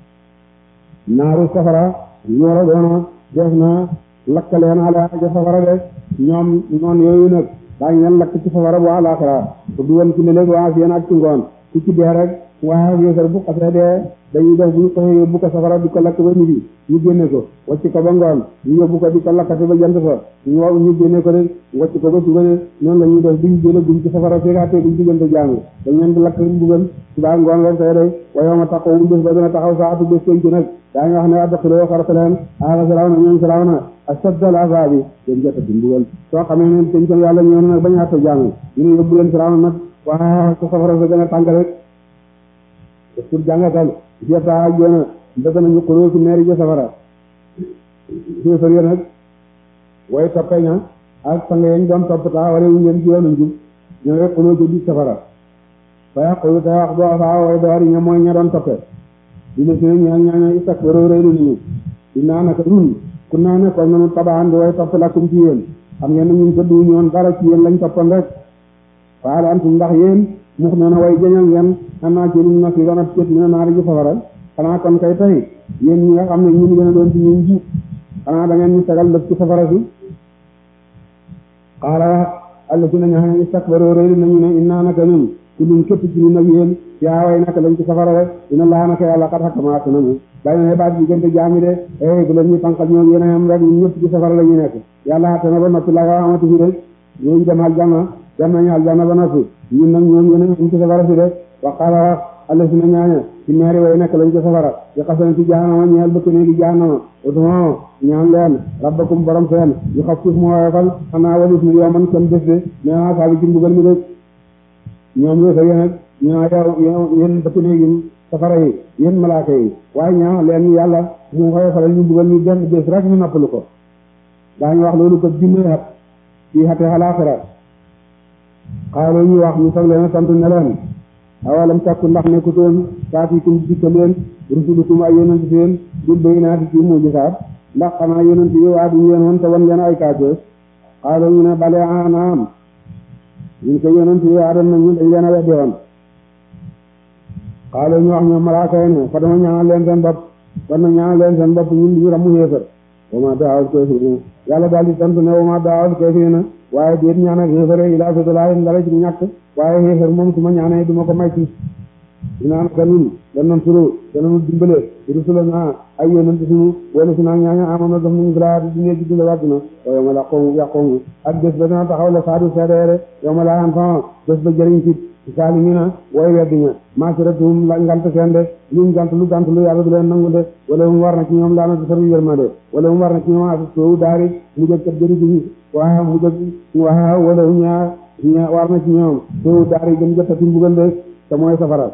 naaru safara ñoora doona def na lakkaleen ala ja safara de ñoom noon yooyu nag daañu leen lakk ci safara bu àllaaxira te du woon ci léeg waa fi yéen ak ci ngoon ku ci dee rek waaw yéesar bu xasee dee dañuy def bu ñu xëyee yóbbu ko safara di ko lakk ba midi ñu génne ko wàcc ko ba ngoon ñu yóbbu ko di ko lakkati ba jant fa ñu wow ñu génne ko rek wàcc ko ba suba ne noonu la ñuy def duñ génne duñ ci safara feegaatee duñ diggante jaamu dañ leen di lakk mbugal subaa ngoon rek tey day waaye ma taxaw bés ba dina taxaw saatu bés penc nag daañu wax ne adxiluu xarta leen aala firawna ñoom firawna ashaddal azaabi dañ jota di mbugal soo xamee ne penc yàlla ñëw nag bañ àtte jaamu ñu ne yóbbu leen firawna nag waaw sa safara sa gën a tàng rek pour jàngatal jota jona bëgg nañu xuloo ci meeri ja safara xéefar ya nag way toppee ña ak sang yañ doon topp taa wala wu ngeen ci yoonu njub ñoo rek xuloo ci biir safara fa yaqulu te wax boo faa way doori ña mooy ña doon toppee di la si ña ñaaña istakbaru rëylu niñu dinaa naka ñun ku naa ne kon nanu tabaan di way topp lakum ci yéen xam ngeen ne ñun ko duñu woon dara ci yéen lañ toppoon rek faal antum ndax yéen mux noona way jañal ngeen am naa ci luñ nasi doon ab cét mi ne naari ji safara xanaa kon kay tey yéen ñi nga xam ne ñun gën a doon ci ñun jiit xanaa da ngeen ñu tegal def ci safara si xaala alla si nañu xam ne istakbaru réylu nañu ne innaa naka ñun kullum képp ci ñun nag yéen yaa way naka lañ ci safara rek dina laa naka yàlla xat xakamaat nañu bàyyi na baat diggante jaami de eh bu leen ñu tànqal ñoom yéen a am rek ñun ñëpp ci safara la ñu nekk yàlla xatte na ba noppi la nga xamante fi rek ñooñu dem aljanna dem nañu aljanna ba noppi ñun nag ñoom yéen a am ci safara si de wa qaala alla si na ñaaña ci neeri way nekk lañ ca safara yi xasan ci jaanama ñeel bëkk néegi jaanama ud'u ñaan leen rabbakum borom seen yu xaf suuf mu woyofal xanaa walis mu yooman seen bés de mais saabi ci mbugal mi de ñoom yoo sa yéen ñaa yow yéen bëkk néegi safara yi yéen malaaka yi waaye ñaa leen yàlla mu woyofalal ñu mbugal mi benn bés rek ñu noppalu ko daañu wax loolu ko junne at fii xate alaaxira xaaloo ñu wax ñu soog leen a sant ne leen awalam takku ndax nekkutoon saatikum dikka leen rusulukum ay yonent seen bil bayyinaati ci mujisaat ndax xanaa yonent yi waa duñ leen woon te wan leen ay kaacoos xaaloo ñu ne bale anaam ñun ko yonent yi waa doon na ñu dañ leen a weddi woon xaaloo ñu wax ñoom malaaka yi ne fa dama ñaanal leen seen bopp kon na ñaanal leen seen bopp ñun ñu ramu xéefar wama daawul kaafiriina yàlla daal di sant ne wama daawul kaafiriina waaye déet ñaan ak xéefare ilaa fidlaahin dara ci ñàkk waaye xéefar moom su ma ñaanee du ma ko may ci dinaan ka nun dannan suru dananu dimbale rusulanaa ay yonent suñu wala si naa ñaaña amana daf nañu bilaa di dine ci dula wàdduna o yow ma la qoomu yàqoomu ak bés ba dina taxaw la saadu seedeere yow ma laa an fan bés ba jëriñ ci saalimina wooy weddiña maasiratum la ngant seen de luñ gant lu gant lu yàlla du leen nangu de wala mu war na ci ñoom laana di saru yërmande wala mu war na ci ñoom asis soowu daari mu jëg kat jëri bi waa mu jëg waa wala ñaa ña war na ci ñoom soowu daari gën jëttati mbugal de te mooy safara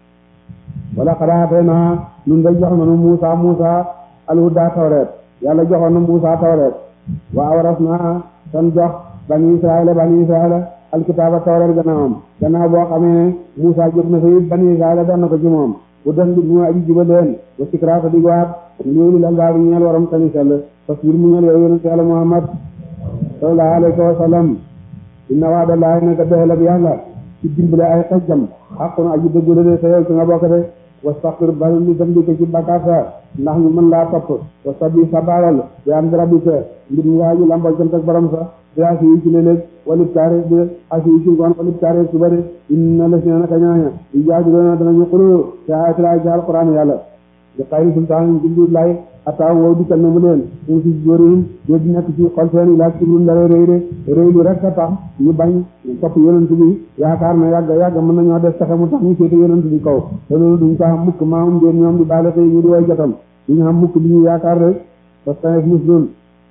wala xalaatee naa nun day jox nanu Muusa Muusa alhuda tawreet yàlla joxoon na Muusa tawreet wa awras naa tan jox bani Israila bani Israila alkitaaba tawreet gannaawam gannaaw boo xamee ne Muusa jot na fa it bani Israila doon na ko ci moom bu den bi mu aji juba leen wa sikraata di waat loolu la ngaa bi ñeel waram tani sell parce que mu ñeel yow yonent yàlla Muhammad sallallahu alayhi wa sallam inna waadallaahi naka dëxalab yàlla ci dimbale ay xejjam xaqun aji dëggu la de te yow ci nga bokk de wastaxfir bari li dem di ko ci bakkaar sa ndax ñu mën laa topp wastabi sabaaral bi am rabbika mbir mu waaji lambal jant ak borom sa bi asi yi ci léeg-léeg walib taare bi asi yi ci ngoon walib taare suba de inna la si na naka ñaaña yi jaaju doona danañu xulu te ayatulaay ci alquran yàlla di xayri sultaan jumduut lay attaaw wow dikkal na mu leen ñu ci jóorihim doo di nekk ci xol seen ilaa cibrun ndara réy de réy lu rek a tax ñu bañ topp yonent bi yaakaar na yàgg yàgg mën nañoo def taxe mu tax ñu féete yonent bi kaw te loolu duñ ko xam mukk maamum deen ñoom di baale xëy ñu di way jotam duñu xam mukk li ñu yaakaar rek parce que muslun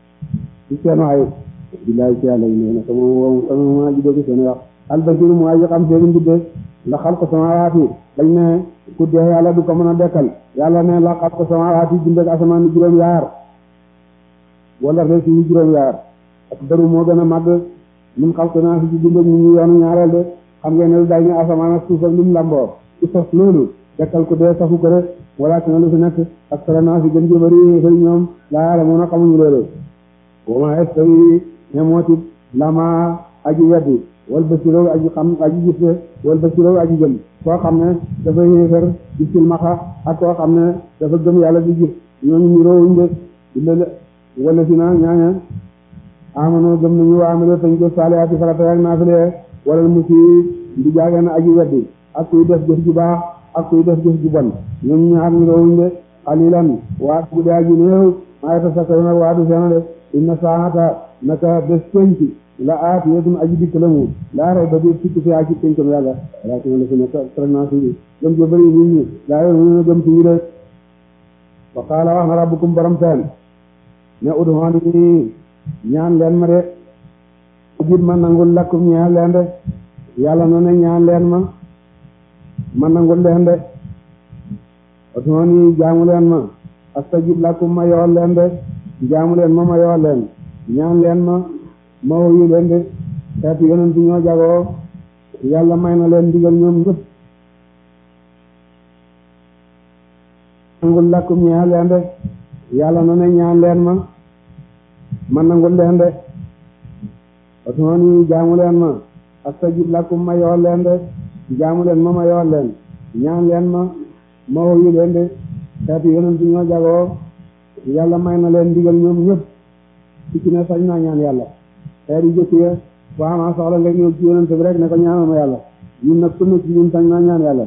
ci seen waay billaay ci yàlla yi nee na sama wow sama maa ji dégg seen wax albasir mu aji xam seen mbidde la xalq samaawaati dañ ne ku dee yàlla du ko mën a dekkal yàlla ne la xalq samaawaati bind ak asamaan ni juróom yaar wala rek ñu juróom yaar ak daru moo gën a màgg mun xalq naa si ci bind ak ñu ñu yoonu ñaareel de xam ngeen ne dañ ne asamaan ak suuf ak lim lamboo ci sos loolu dekkal ku dee safu ko rek wala ci na lu fi nekk ak sara naa si gën jëbëri xëy ñoom laa yàlla moo na xamuñu loolu wama estawi ne mootit lama aji weddi wal basiroo aji xam aji gis wal basiroo aji gëm koo xam ne dafa yéefar di silmaxa ak koo xam ne dafa gëm yàlla di gis ñooñu ñu roowuñ de illa wala si na ñaaña amano gëm nañu wa amilo tañ ko saalihaati farata ak naafile wala musi di jaageen aji weddi ak kuy def jëf ju baax ak kuy def jëf ju bon ñooñu ñaar ñu roowuñ de xalilan waat bu dee aji néew maa yatasakkaruna waadu seen de inna saata naka bés penc la aat yedun aji dikk la mu laa rey ba dee sikk fi a ci pencam yàlla walakin la fi nekk traitement si gëm jo bëri nit ñi laa yo ñu gëm ci de wa qaala wax na rabbukum borom seen ne ud'uuni ñaan leen ma de ajib ma nangul lakkum ñaan leen de yàlla na ne ñaan leen ma ma nangul leen de ud'uuni jaamu leen ma astajib lakum ma yool leen de jaamu leen ma ma yool leen ñaan leen ma ma wuyu leen de xeetu yonent ñoo jagoo yàlla may na leen ndigal ñoom ñëpp nangul lakkum ñaan leen de yàlla na ne ñaan leen ma ma nangul leen de ud'uuni jaamu leen ma astajib lakum ma yool leen de jaamu leen ma ma yool leen ñaan leen ma ma wuyu leen de xeetu yonent ñoo jagoo yàlla may na leen ndigal ñoom ñëpp ci ci ne sañ naa ñaan yàlla xeer yi jëkk ya boo xamaa soxla nga ñëw ci yonent bi rek ne ko ñaanal ma yàlla ñun nag ku ne ci ñun sañ naa ñaan yàlla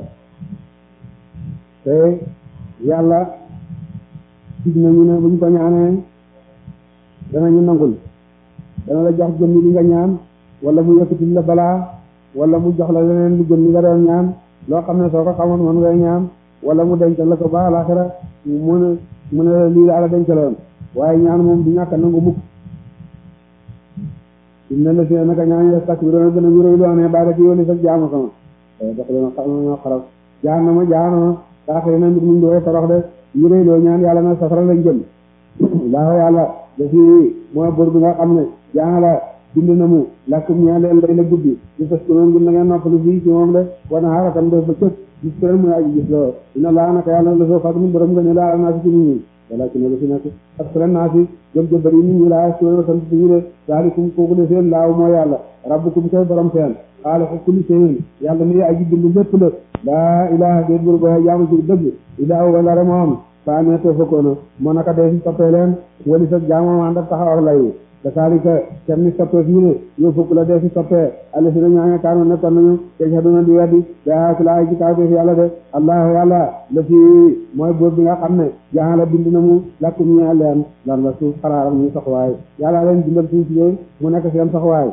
te yàlla dig nañu ne buñ ko ñaanee danañu nangul dana la jox gën li nga ñaan wala mu yëkkati la balaa wala mu jox la leneen lu gën li nga doon ñaan loo xam ne soo ko xamoon mën ngay ñaan wala mu dencal la ko ba alaxira mu ne mu ne lii la ala dencaloon waaye ñaan moom du ñàkk nangu mukk inna la si naka ñaan yastakbiruuna gën a wéréy loo ne baada ci yooni sax jaamu sama dox leen xam ñoo xaraf jaan na ma jaanoo saaxiri na mbir mu ngi torox de wéréy loo ñaan yàlla na safara lañ jëm laaw yàlla da fi mooy bor bi nga xam ne jaan la bind na mu lakkum ñaan leen lay la guddi di tas ko noonu gën na ngeen noppalu fii ci moom de wana xaaratam def ba cëg gis tëral muy aji gis loo dina laa naka yàlla la soo fat mu borom nga ne laa naa si ci nit ñi wala ci ne la fi nekk ak sala naa si jëm jë bëri nit ñi laa soo sant si ñu de daalikum kooku de seen laaw moo yàlla rabbukum koy borom seen xaala ko kulli seen yàlla ni aji bind lépp la laa ilaha déet bur ba jaamu ci dëgg ilaahu wala re moom fa neete fokkoona moo naka dee si toppee leen wali sa jaamoom ànd ak taxaw ak layu kasaalika kem ni soppee fii ne yow fukk la dee si soppee alla si na ñaange kaano nekkoon nañu te haduna di weddi daa si laa ji kaw fi yàlla de allahu yàlla la fi mooy bóor bi nga xam ne jaala bind na mu lakkum ñi leen lan la suuf xaraaram ñu soxwaay yàlla leen bindal suuf si mu nekk seen soxwaay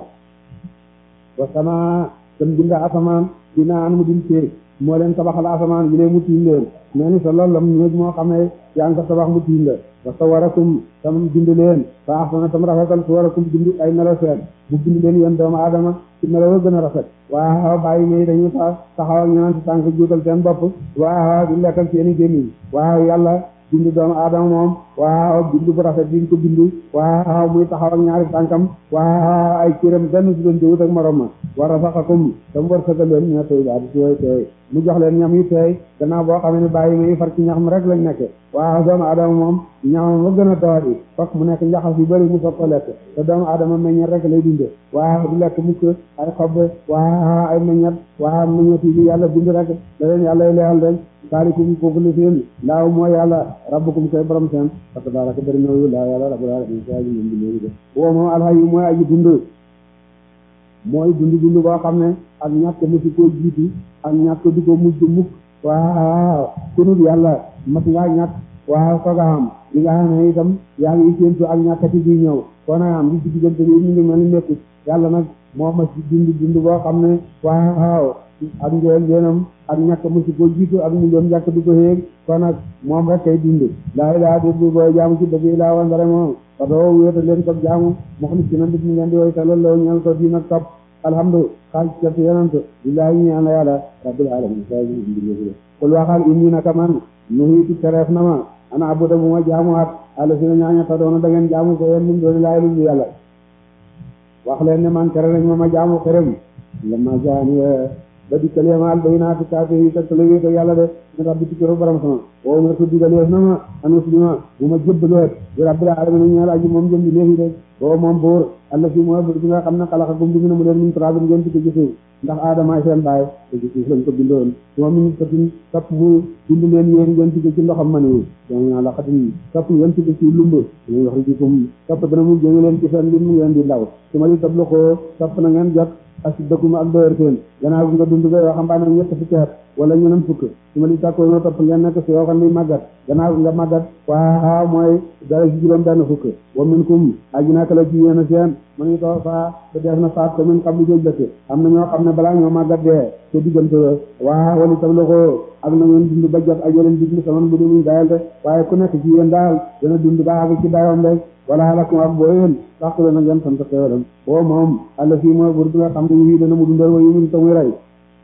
wa sama tam bind asamaan dina an mu dim see moo leen tabaxal asamaan yi lee mu tiim leen mais ni sa loolu lam néeg moo xam ne yaa ngi ko tabax mu tiim la wa sawarakum tam bind leen fa ahsana tam rafetal suwarakum bind ay melo seen mu bind leen yéen doomu aadama ci melo wa gën a rafet waaw bàyyi may dañuy tax taxaw ak ñaan ci tànk juutal seen bopp waaw di lekkal seeni gémmiñ waaw yàlla bind doomu aadama moom waaw bind bu rafet biñ ko bind waaw muy taxaw ak ñaari tànkam waaw ay cëram benn si doon jëwut ak morom ma war a saxakum tam war sëgal leen ña tey daal di si way teey mu jox leen ñam yu teey gannaaw boo xam ne bàyyi may far ci ñax mi rek lañ nekke waaw doomu aadama moom ñamam ba gën a doori fokk mu nekk njaxas yu bëri mu soog ko lekk te doomu aadama meññet rek lay dunde waaw du lekk mukk ay xob waaw ay meññet waaw meññet yi yàlla bind rek da leen yàlla leexal rek saalikum kooku li seen laaw mooy yàlla rabbukum koy borom seen parce que daanaka bëri na yu laa yàlla rabbul alamin sa aji moom bi de woo moom alxayu mooy aji dund mooy dund dund boo xam ne ak ñàkk musi koo jiitu ak ñàkk di ko mujj mukk waaw kunut yàlla mat ngaa ñàkk waaw sooga xam li nga xam ne itam yaa ngi séentu ak ñàkkati bi ñëw koo na am li ci diggante bi ñu ngi mel ni nekkut yàlla nag moo ma ci dund dund boo xam ne waaw ak njëriñ njëriñam ak ñàkk musi koo jiitu ak mu doon ñàkk du ko xéeg kon nag moom rek kay dund laa ilaa dé bu booy jaamu ci dëgg ilaa wandare moom parce que woo wéeta leen ko jaamu moo xam si na nit ñi ngeen di woy talal law ñeel ko dii nag topp alhamdu xaaj cert yonante billaahi ñaan la yàlla rabbil alamin sa mbir kul waxal inni naka man nuhiitu tereef na ma ana abuda bu ma jaamuwaat àlla si na ñaaña ta doona da ngeen jaamu ko yéen lum dooni laay lum yàlla wax leen ne man tere nañ ma ma jaamu xërëm la ma jaani ba dikkal yemaal bay naa fi kaate yi teg tala wéeto yàlla de ne rabbi ci kër borom sama woo ma su digaleef na ma an muslima bu ma jëbbaloot bi rabbil alamin ñeel aji moom jëm bi léegi de boo moom buur alla fi mooy buur bi nga xam ne xalaxakum bind na mu leen min turaabin ngeen ci suuf ndax aadama seen baay te ci suuf lañ ko bindoon moom min fatin topp mu bind leen yéen ngeen ci ci ndoxam maniwu donc ñaa la xatin topp ngeen ci ci lumb ñu wax rijikum topp dana mu génne leen ci seen lim mu ngeen di ndaw su ma li tablu ko topp na ngeen jot ak dëkkuma ak doyar seen gannaaw bi nga dund ba yoo xam baa ne ñett fukki at wala ñeneen fukk su ma li tàkkoo noo topp ngeen nekk si yoo xam ni màggat gannaaw bi nga màggat waaw mooy dara si juróom benn fukk wa minkum aji naka la ci yéen a seen ma ngi too faa te def na faat ko min xam li jëj dëkk am na ñoo xam ne balaa ñoo màggat dee te diggante waaw wali tam la ko ak na ngeen dund ba jot ak yeneen digli saman bu dumuñ dayal de waaye ku nekk ci yéen daal dana dund ba àgg ci dayoom rek wala lakum ak boo yéen sax la na ngeen sant xéwalam boo moom àlla fii mooy bur bi nga xam ne yii dana mu dundal wa yu mun tamuy rey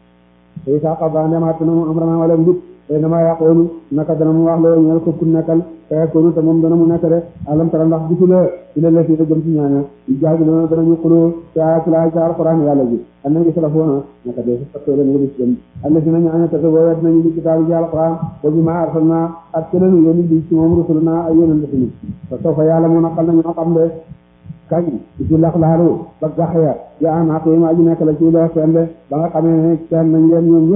tey saa xaw baa ndemaat na mu am rama wala mbit tey damaa yàqoonu naka dana mu wax loo ñeel ko ku nekkal feekoonu te moom dana mu nekk de alam tara ndax gisula ci la lesi da jëm ci ñaaña yu jaagi dana danañu xuloo ca ci laa ca alquran yàlla ji am nañu salafoona naka dee si fattoo leen wëlis jëm alla si na ñaaña te boo wet nañu li kitaabi ci alquran ba bi ma arsalna ak kelenu yónni bi ci moom rusuluna ay yónent suñu te soo fa yàlla mu naqal na ñoo xam de kañ ci lax laalu ba gax ya ya an xaq yi ma aji nekk la ci loo seen de ba nga xamee ne kenn nañ leen ñoom